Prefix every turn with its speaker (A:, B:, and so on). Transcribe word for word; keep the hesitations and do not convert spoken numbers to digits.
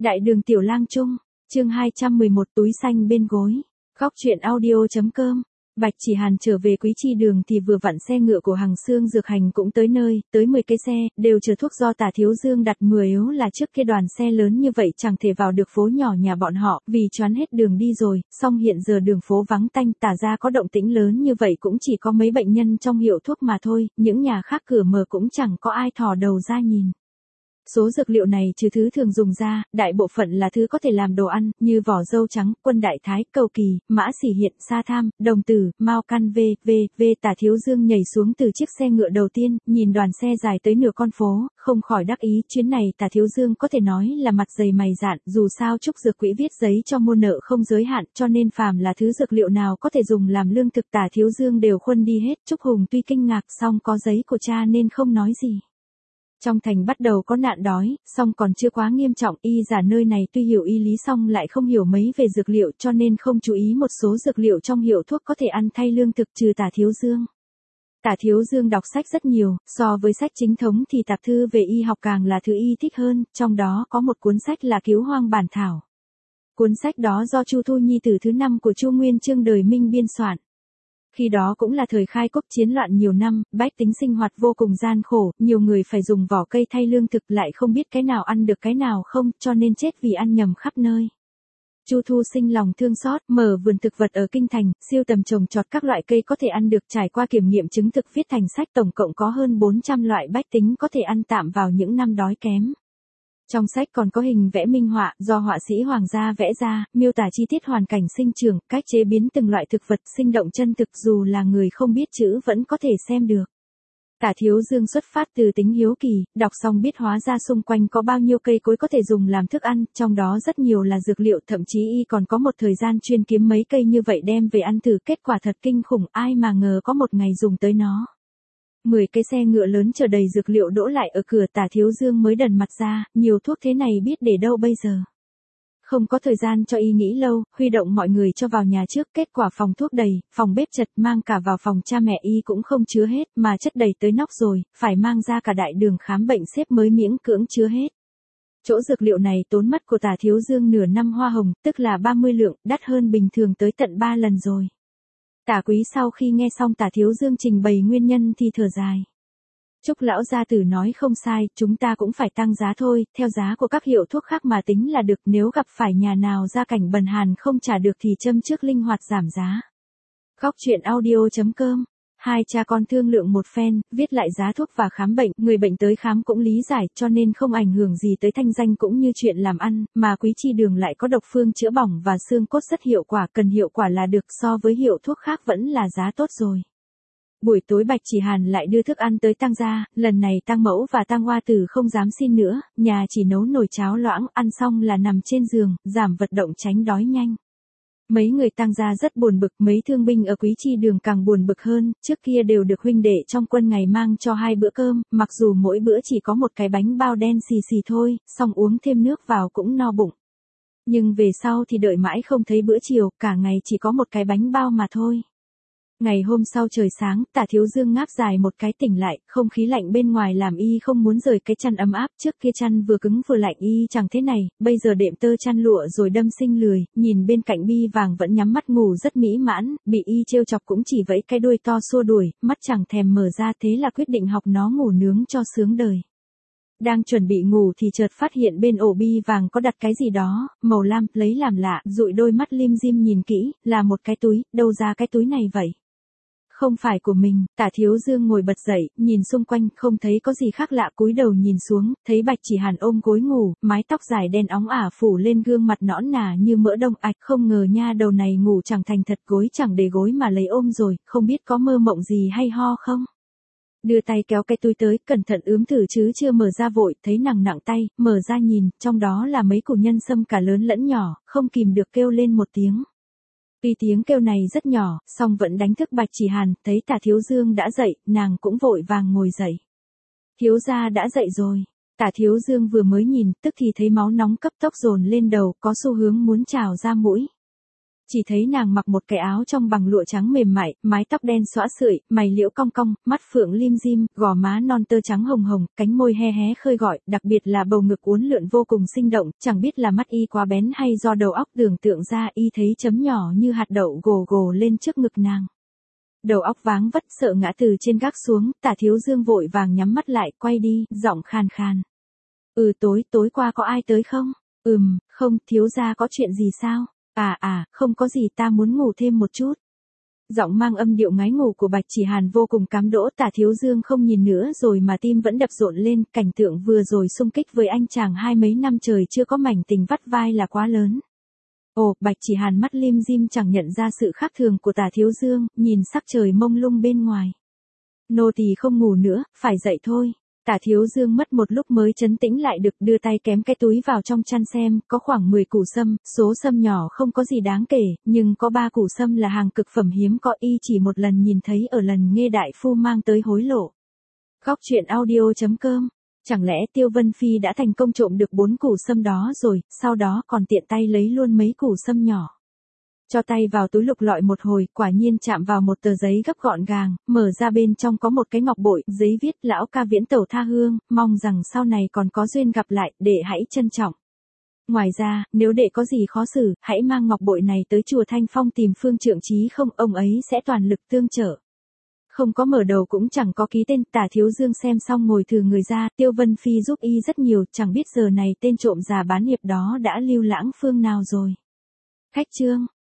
A: Đại đường tiểu lang trung, chương hai trăm mười một túi xanh bên gối. Góc truyện audio.com. Bạch Chỉ Hàn trở về Quý Chi Đường thì vừa vặn xe ngựa của Hằng Xương Dược Hành cũng tới nơi, tới mười cái xe, đều chở thuốc do Tả Thiếu Dương đặt mười yếu là trước kia đoàn xe lớn như vậy chẳng thể vào được phố nhỏ nhà bọn họ, vì choán hết đường đi rồi, song hiện giờ đường phố vắng tanh, Tả ra có động tĩnh lớn như vậy cũng chỉ có mấy bệnh nhân trong hiệu thuốc mà thôi, những nhà khác cửa mở cũng chẳng có ai thò đầu ra nhìn. Số dược liệu này trừ thứ thường dùng ra, đại bộ phận là thứ có thể làm đồ ăn, như vỏ dâu trắng, quân đại thái, cầu kỳ, mã xỉ hiện, sa tham, đồng tử, mao căn v, v, v. Tả Thiếu Dương nhảy xuống từ chiếc xe ngựa đầu tiên, nhìn đoàn xe dài tới nửa con phố, không khỏi đắc ý, chuyến này Tả Thiếu Dương có thể nói là mặt dày mày dạn, dù sao Trúc Dược Quỹ viết giấy cho mua nợ không giới hạn, cho nên phàm là thứ dược liệu nào có thể dùng làm lương thực Tả Thiếu Dương đều khuân đi hết. Trúc Hùng tuy kinh ngạc song có giấy của cha nên không nói gì. Trong thành bắt đầu có nạn đói, song còn chưa quá nghiêm trọng, y giả nơi này tuy hiểu y lý song lại không hiểu mấy về dược liệu cho nên không chú ý một số dược liệu trong hiệu thuốc có thể ăn thay lương thực trừ Tả Thiếu Dương. Tả Thiếu Dương đọc sách rất nhiều, so với sách chính thống thì tạp thư về y học càng là thứ y thích hơn, trong đó có một cuốn sách là Cứu Hoang Bản Thảo. Cuốn sách đó do Chu Thu Nhi tử thứ năm của Chu Nguyên Chương đời Minh biên soạn. Khi đó cũng là thời khai quốc chiến loạn nhiều năm, bách tính sinh hoạt vô cùng gian khổ, nhiều người phải dùng vỏ cây thay lương thực lại không biết cái nào ăn được cái nào không, cho nên chết vì ăn nhầm khắp nơi. Chu Thu sinh lòng thương xót, mở vườn thực vật ở kinh thành, siêu tầm trồng trọt các loại cây có thể ăn được, trải qua kiểm nghiệm chứng thực viết thành sách, tổng cộng có hơn bốn trăm loại bách tính có thể ăn tạm vào những năm đói kém. Trong sách còn có hình vẽ minh họa do họa sĩ Hoàng gia vẽ ra, miêu tả chi tiết hoàn cảnh sinh trưởng, cách chế biến từng loại thực vật, sinh động chân thực, dù là người không biết chữ vẫn có thể xem được. Tả Thiếu Dương xuất phát từ tính hiếu kỳ, đọc xong biết hóa ra xung quanh có bao nhiêu cây cối có thể dùng làm thức ăn, trong đó rất nhiều là dược liệu, thậm chí y còn có một thời gian chuyên kiếm mấy cây như vậy đem về ăn thử, kết quả thật kinh khủng, ai mà ngờ có một ngày dùng tới nó. Mười cái xe ngựa lớn chở đầy dược liệu đỗ lại ở cửa, Tả Thiếu Dương mới đần mặt ra, nhiều thuốc thế này biết để đâu bây giờ. Không có thời gian cho y nghĩ lâu, huy động mọi người cho vào nhà trước, kết quả phòng thuốc đầy, phòng bếp chật, mang cả vào phòng cha mẹ y cũng không chứa hết, mà chất đầy tới nóc rồi, phải mang ra cả đại đường khám bệnh xếp mới miễn cưỡng chứa hết. Chỗ dược liệu này tốn mất của Tả Thiếu Dương nửa năm hoa hồng, tức là ba mươi lượng, đắt hơn bình thường tới tận ba lần rồi. Tả Quý sau khi nghe xong Tả Thiếu Dương trình bày nguyên nhân thì thở dài. Trúc lão gia tử nói không sai, chúng ta cũng phải tăng giá thôi, theo giá của các hiệu thuốc khác mà tính là được, nếu gặp phải nhà nào gia cảnh bần hàn không trả được thì châm trước linh hoạt giảm giá. Góc truyện audio.com. Hai cha con thương lượng một phen, viết lại giá thuốc và khám bệnh, người bệnh tới khám cũng lý giải, cho nên không ảnh hưởng gì tới thanh danh cũng như chuyện làm ăn, mà Quý Chi Đường lại có độc phương chữa bỏng và xương cốt rất hiệu quả, cần hiệu quả là được, so với hiệu thuốc khác vẫn là giá tốt rồi. Buổi tối Bạch Chỉ Hàn lại đưa thức ăn tới Tang gia, lần này Tang mẫu và Tang Hoa Tử không dám xin nữa, nhà chỉ nấu nồi cháo loãng, ăn xong là nằm trên giường, giảm vận động tránh đói nhanh. Mấy người Tang gia rất buồn bực, mấy thương binh ở Quý Chi Đường càng buồn bực hơn, trước kia đều được huynh đệ trong quân ngày mang cho hai bữa cơm, mặc dù mỗi bữa chỉ có một cái bánh bao đen xì xì thôi, xong uống thêm nước vào cũng no bụng. Nhưng về sau thì đợi mãi không thấy bữa chiều, cả ngày chỉ có một cái bánh bao mà thôi. Ngày hôm sau trời sáng, Tả Thiếu Dương ngáp dài một cái tỉnh lại, không khí lạnh bên ngoài làm y không muốn rời cái chăn ấm áp, trước kia chăn vừa cứng vừa lạnh y chẳng thế này, bây giờ đệm tơ chăn lụa rồi đâm sinh lười, nhìn bên cạnh bi vàng vẫn nhắm mắt ngủ rất mỹ mãn, bị y trêu chọc cũng chỉ vẫy cái đuôi to xua đuổi, mắt chẳng thèm mở ra, thế là quyết định học nó ngủ nướng cho sướng đời. Đang chuẩn bị ngủ thì chợt phát hiện bên ổ bi vàng có đặt cái gì đó, màu lam, lấy làm lạ, dụi đôi mắt lim dim nhìn kỹ, là một cái túi, đâu ra cái túi này vậy? Không phải của mình. Tả Thiếu Dương ngồi bật dậy, nhìn xung quanh, không thấy có gì khác lạ, cúi đầu nhìn xuống, thấy Bạch Chỉ Hàn ôm gối ngủ, mái tóc dài đen óng ả phủ lên gương mặt nõn nà như mỡ đông, ạch, không ngờ nha đầu này ngủ chẳng thành thật, gối chẳng để gối mà lấy ôm rồi, không biết có mơ mộng gì hay ho không? Đưa tay kéo cái túi tới, cẩn thận ướm thử chứ chưa mở ra vội, thấy nặng nặng tay, mở ra nhìn, trong đó là mấy củ nhân sâm cả lớn lẫn nhỏ, không kìm được kêu lên một tiếng. Tuy tiếng kêu này rất nhỏ, song vẫn đánh thức Bạch Chỉ Hàn, thấy Tả Thiếu Dương đã dậy, nàng cũng vội vàng ngồi dậy. Thiếu gia đã dậy rồi. Tả Thiếu Dương vừa mới nhìn, tức thì thấy máu nóng cấp tốc dồn lên đầu, có xu hướng muốn trào ra mũi. Chỉ thấy nàng mặc một cái áo trong bằng lụa trắng mềm mại, mái tóc đen xõa sưởi, mày liễu cong cong, mắt phượng lim dim, gò má non tơ trắng hồng hồng, cánh môi he hé khơi gọi, đặc biệt là bầu ngực uốn lượn vô cùng sinh động, chẳng biết là mắt y quá bén hay do đầu óc tưởng tượng ra y thấy chấm nhỏ như hạt đậu gồ gồ lên trước ngực nàng. Đầu óc váng vất sợ ngã từ trên gác xuống, Tả Thiếu Dương vội vàng nhắm mắt lại, quay đi, giọng khàn khàn. Ừ tối, tối qua có ai tới không? Ừm, không, thiếu gia có chuyện gì sao? À à, không có gì, ta muốn ngủ thêm một chút. Giọng mang âm điệu ngái ngủ của Bạch Chỉ Hàn vô cùng cám dỗ. Tả Thiếu Dương không nhìn nữa rồi mà tim vẫn đập rộn lên, cảnh tượng vừa rồi xung kích với anh chàng hai mấy năm trời chưa có mảnh tình vắt vai là quá lớn. Ồ, Bạch Chỉ Hàn mắt lim dim chẳng nhận ra sự khác thường của Tả Thiếu Dương, nhìn sắc trời mông lung bên ngoài. Nô tỳ không ngủ nữa, phải dậy thôi. Tả Thiếu Dương mất một lúc mới trấn tĩnh lại được, đưa tay kém cái túi vào trong chăn xem, có khoảng mười củ sâm, số sâm nhỏ không có gì đáng kể, nhưng có ba củ sâm là hàng cực phẩm hiếm có, y chỉ một lần nhìn thấy ở lần Nghê đại phu mang tới hối lộ. Góc truyện audio chấm com. Chẳng lẽ Tiêu Vân Phi đã thành công trộm được bốn củ sâm đó rồi, sau đó còn tiện tay lấy luôn mấy củ sâm nhỏ. Cho tay vào túi lục lọi một hồi, quả nhiên chạm vào một tờ giấy gấp gọn gàng, mở ra bên trong có một cái ngọc bội, giấy viết lão ca viễn tẩu tha hương, mong rằng sau này còn có duyên gặp lại, đệ hãy trân trọng. Ngoài ra, nếu đệ có gì khó xử, hãy mang ngọc bội này tới chùa Thanh Phong tìm Phương Trượng Chí không, ông ấy sẽ toàn lực tương trợ. Không có mở đầu cũng chẳng có ký tên. Tả Thiếu Dương xem xong ngồi thừ người ra, Tiêu Vân Phi giúp y rất nhiều, chẳng biết giờ này tên trộm già bán hiệp đó đã lưu lãng phương nào rồi. Khách chương